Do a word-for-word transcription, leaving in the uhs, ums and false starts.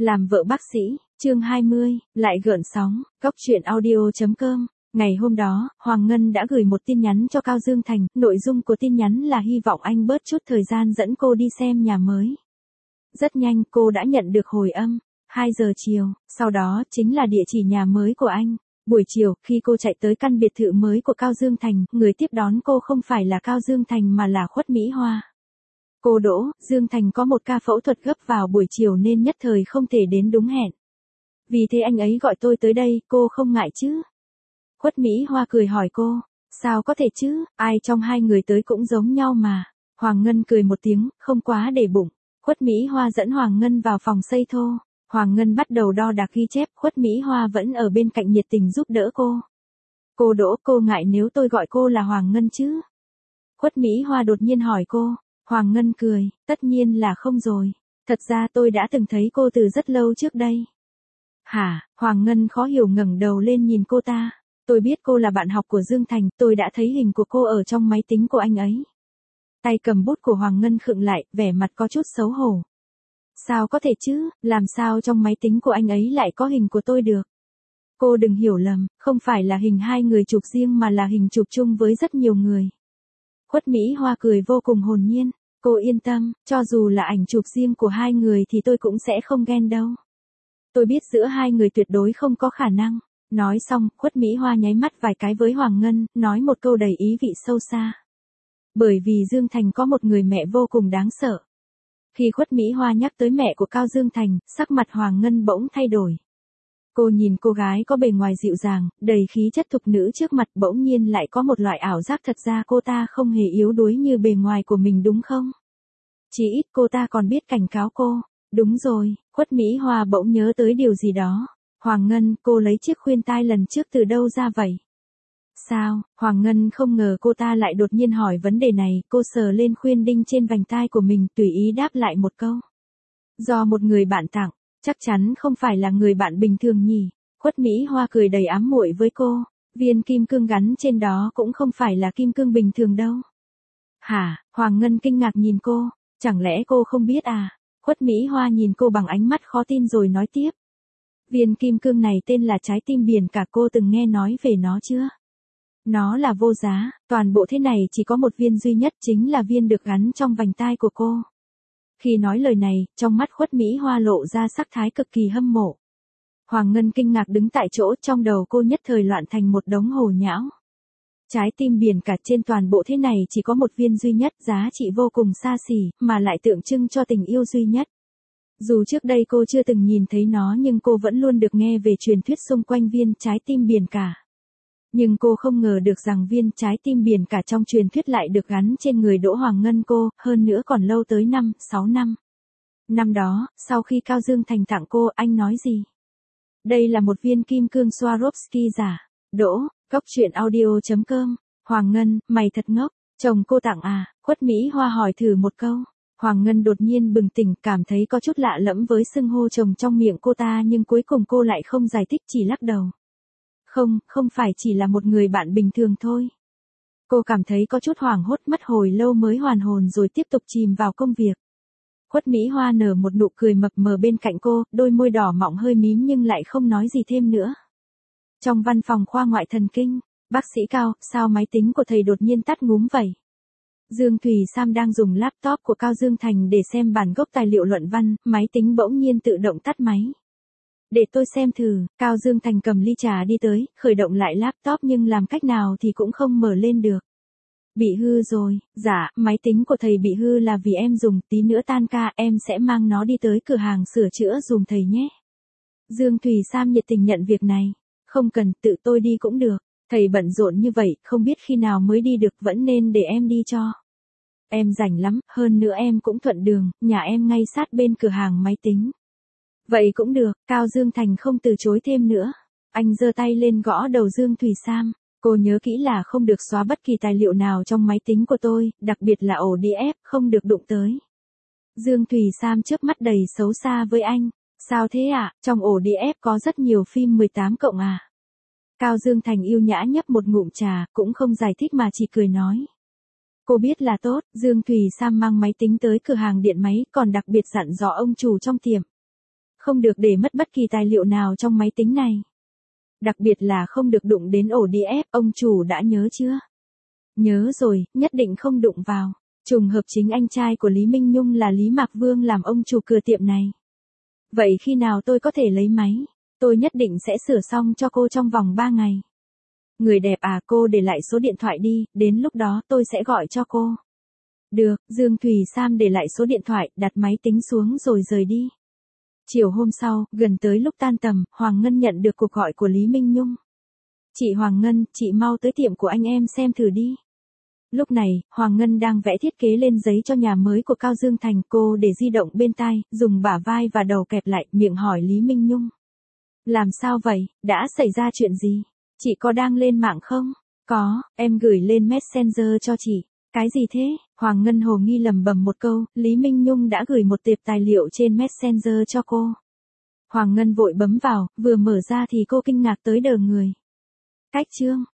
Làm vợ bác sĩ, chương hai mươi, lại gợn sóng, góc truyện audio.com. Ngày hôm đó, Hoàng Ngân đã gửi một tin nhắn cho Cao Dương Thành, nội dung của tin nhắn là hy vọng anh bớt chút thời gian dẫn cô đi xem nhà mới. Rất nhanh cô đã nhận được hồi âm, hai giờ chiều, sau đó chính là địa chỉ nhà mới của anh. Buổi chiều, khi cô chạy tới căn biệt thự mới của Cao Dương Thành, người tiếp đón cô không phải là Cao Dương Thành mà là Khuất Mỹ Hoa. Cô Đỗ, Dương Thành có một ca phẫu thuật gấp vào buổi chiều nên nhất thời không thể đến đúng hẹn. Vì thế anh ấy gọi tôi tới đây, cô không ngại chứ? Khuất Mỹ Hoa cười hỏi cô, sao có thể chứ, ai trong hai người tới cũng giống nhau mà. Hoàng Ngân cười một tiếng, không quá để bụng. Khuất Mỹ Hoa dẫn Hoàng Ngân vào phòng xây thô. Hoàng Ngân bắt đầu đo đạc ghi chép, Khuất Mỹ Hoa vẫn ở bên cạnh nhiệt tình giúp đỡ cô. Cô Đỗ, cô ngại nếu tôi gọi cô là Hoàng Ngân chứ? Khuất Mỹ Hoa đột nhiên hỏi cô. Hoàng Ngân cười, tất nhiên là không rồi. Thật ra tôi đã từng thấy cô từ rất lâu trước đây. Hả? Hoàng Ngân khó hiểu ngẩng đầu lên nhìn cô ta. Tôi biết cô là bạn học của Dương Thành, tôi đã thấy hình của cô ở trong máy tính của anh ấy. Tay cầm bút của Hoàng Ngân khựng lại, vẻ mặt có chút xấu hổ. Sao có thể chứ, làm sao trong máy tính của anh ấy lại có hình của tôi được? Cô đừng hiểu lầm, không phải là hình hai người chụp riêng mà là hình chụp chung với rất nhiều người. Khuất Mỹ Hoa cười vô cùng hồn nhiên. Cô yên tâm, cho dù là ảnh chụp riêng của hai người thì tôi cũng sẽ không ghen đâu. Tôi biết giữa hai người tuyệt đối không có khả năng. Nói xong, Khuất Mỹ Hoa nháy mắt vài cái với Hoàng Ngân, nói một câu đầy ý vị sâu xa. Bởi vì Dương Thành có một người mẹ vô cùng đáng sợ. Khi Khuất Mỹ Hoa nhắc tới mẹ của Cao Dương Thành, sắc mặt Hoàng Ngân bỗng thay đổi. Cô nhìn cô gái có bề ngoài dịu dàng, đầy khí chất thục nữ trước mặt, bỗng nhiên lại có một loại ảo giác thật ra cô ta không hề yếu đuối như bề ngoài của mình đúng không? Chỉ ít cô ta còn biết cảnh cáo cô. Đúng rồi, Khuất Mỹ Hoa bỗng nhớ tới điều gì đó. Hoàng Ngân, cô lấy chiếc khuyên tai lần trước từ đâu ra vậy? Sao? Hoàng Ngân không ngờ cô ta lại đột nhiên hỏi vấn đề này, cô sờ lên khuyên đinh trên vành tai của mình, tùy ý đáp lại một câu. Do một người bạn tặng. Chắc chắn không phải là người bạn bình thường nhỉ. Khuất Mỹ Hoa cười đầy ám muội với cô. Viên kim cương gắn trên đó cũng không phải là kim cương bình thường đâu. Hả? Hoàng Ngân kinh ngạc nhìn cô. Chẳng lẽ cô không biết à? Khuất Mỹ Hoa nhìn cô bằng ánh mắt khó tin rồi nói tiếp. Viên kim cương này tên là trái tim biển cả, cô từng nghe nói về nó chưa? Nó là vô giá, toàn bộ thế này chỉ có một viên duy nhất, chính là viên được gắn trong vành tai của cô. Khi nói lời này, trong mắt Khuất Mỹ Hoa lộ ra sắc thái cực kỳ hâm mộ. Hoàng Ngân kinh ngạc đứng tại chỗ, trong đầu cô nhất thời loạn thành một đống hồ nhão. Trái tim biển cả trên toàn bộ thế này chỉ có một viên duy nhất, giá trị vô cùng xa xỉ, mà lại tượng trưng cho tình yêu duy nhất. Dù trước đây cô chưa từng nhìn thấy nó nhưng cô vẫn luôn được nghe về truyền thuyết xung quanh viên trái tim biển cả. Nhưng cô không ngờ được rằng viên trái tim biển cả trong truyền thuyết lại được gắn trên người Đỗ Hoàng Ngân cô, hơn nữa còn lâu tới năm, sáu năm. Năm đó, sau khi Cao Dương Thành tặng cô, anh nói gì? Đây là một viên kim cương Swarovski giả. Đỗ, góc truyện audio.com. Hoàng Ngân, mày thật ngốc, chồng cô tặng à? Khuất Mỹ Hoa hỏi thử một câu. Hoàng Ngân đột nhiên bừng tỉnh, cảm thấy có chút lạ lẫm với xưng hô chồng trong miệng cô ta, nhưng cuối cùng cô lại không giải thích, chỉ lắc đầu. Không, không phải chỉ là một người bạn bình thường thôi. Cô cảm thấy có chút hoảng hốt, mất hồi lâu mới hoàn hồn rồi tiếp tục chìm vào công việc. Khuất Mỹ Hoa nở một nụ cười mập mờ bên cạnh cô, đôi môi đỏ mọng hơi mím nhưng lại không nói gì thêm nữa. Trong văn phòng khoa ngoại thần kinh, bác sĩ Cao, sao máy tính của thầy đột nhiên tắt ngúm vậy? Dương Thùy Sam đang dùng laptop của Cao Dương Thành để xem bản gốc tài liệu luận văn, máy tính bỗng nhiên tự động tắt máy. Để tôi xem thử. Cao Dương Thành cầm ly trà đi tới, khởi động lại laptop nhưng làm cách nào thì cũng không mở lên được. Bị hư rồi. Dạ, máy tính của thầy bị hư là vì em dùng, tí nữa tan ca em sẽ mang nó đi tới cửa hàng sửa chữa dùm thầy nhé. Dương Thùy Sam nhiệt tình nhận việc này. Không cần, tự tôi đi cũng được. Thầy bận rộn như vậy, không biết khi nào mới đi được, vẫn nên để em đi cho. Em rảnh lắm, hơn nữa em cũng thuận đường, nhà em ngay sát bên cửa hàng máy tính. Vậy cũng được, Cao Dương Thành không từ chối thêm nữa. Anh giơ tay lên gõ đầu Dương Thùy Sam. Cô nhớ kỹ là không được xóa bất kỳ tài liệu nào trong máy tính của tôi, đặc biệt là ổ đê ép, không được đụng tới. Dương Thùy Sam chớp mắt đầy xấu xa với anh. Sao thế ạ, à? Trong ổ đê ép có rất nhiều phim mười tám cộng à? Cao Dương Thành yêu nhã nhấp một ngụm trà, cũng không giải thích mà chỉ cười nói. Cô biết là tốt, Dương Thùy Sam mang máy tính tới cửa hàng điện máy, còn đặc biệt dặn dò ông chủ trong tiệm. Không được để mất bất kỳ tài liệu nào trong máy tính này. Đặc biệt là không được đụng đến ổ đê ép, ông chủ đã nhớ chưa? Nhớ rồi, nhất định không đụng vào. Trùng hợp chính anh trai của Lý Minh Nhung là Lý Mạc Vương làm ông chủ cửa tiệm này. Vậy khi nào tôi có thể lấy máy? Tôi nhất định sẽ sửa xong cho cô trong vòng ba ngày. Người đẹp à, cô để lại số điện thoại đi, đến lúc đó tôi sẽ gọi cho cô. Được, Dương Thùy Sam để lại số điện thoại, đặt máy tính xuống rồi rời đi. Chiều hôm sau, gần tới lúc tan tầm, Hoàng Ngân nhận được cuộc gọi của Lý Minh Nhung. Chị Hoàng Ngân, chị mau tới tiệm của anh em xem thử đi. Lúc này, Hoàng Ngân đang vẽ thiết kế lên giấy cho nhà mới của Cao Dương Thành. Cô để di động bên tai, dùng bả vai và đầu kẹp lại, miệng hỏi Lý Minh Nhung. Làm sao vậy, đã xảy ra chuyện gì? Chị có đang lên mạng không? Có, em gửi lên Messenger cho chị. Cái gì thế? Hoàng Ngân hồ nghi lẩm bẩm một câu, Lý Minh Nhung đã gửi một tệp tài liệu trên Messenger cho cô. Hoàng Ngân vội bấm vào, vừa mở ra thì cô kinh ngạc tới đờ người. Cách chương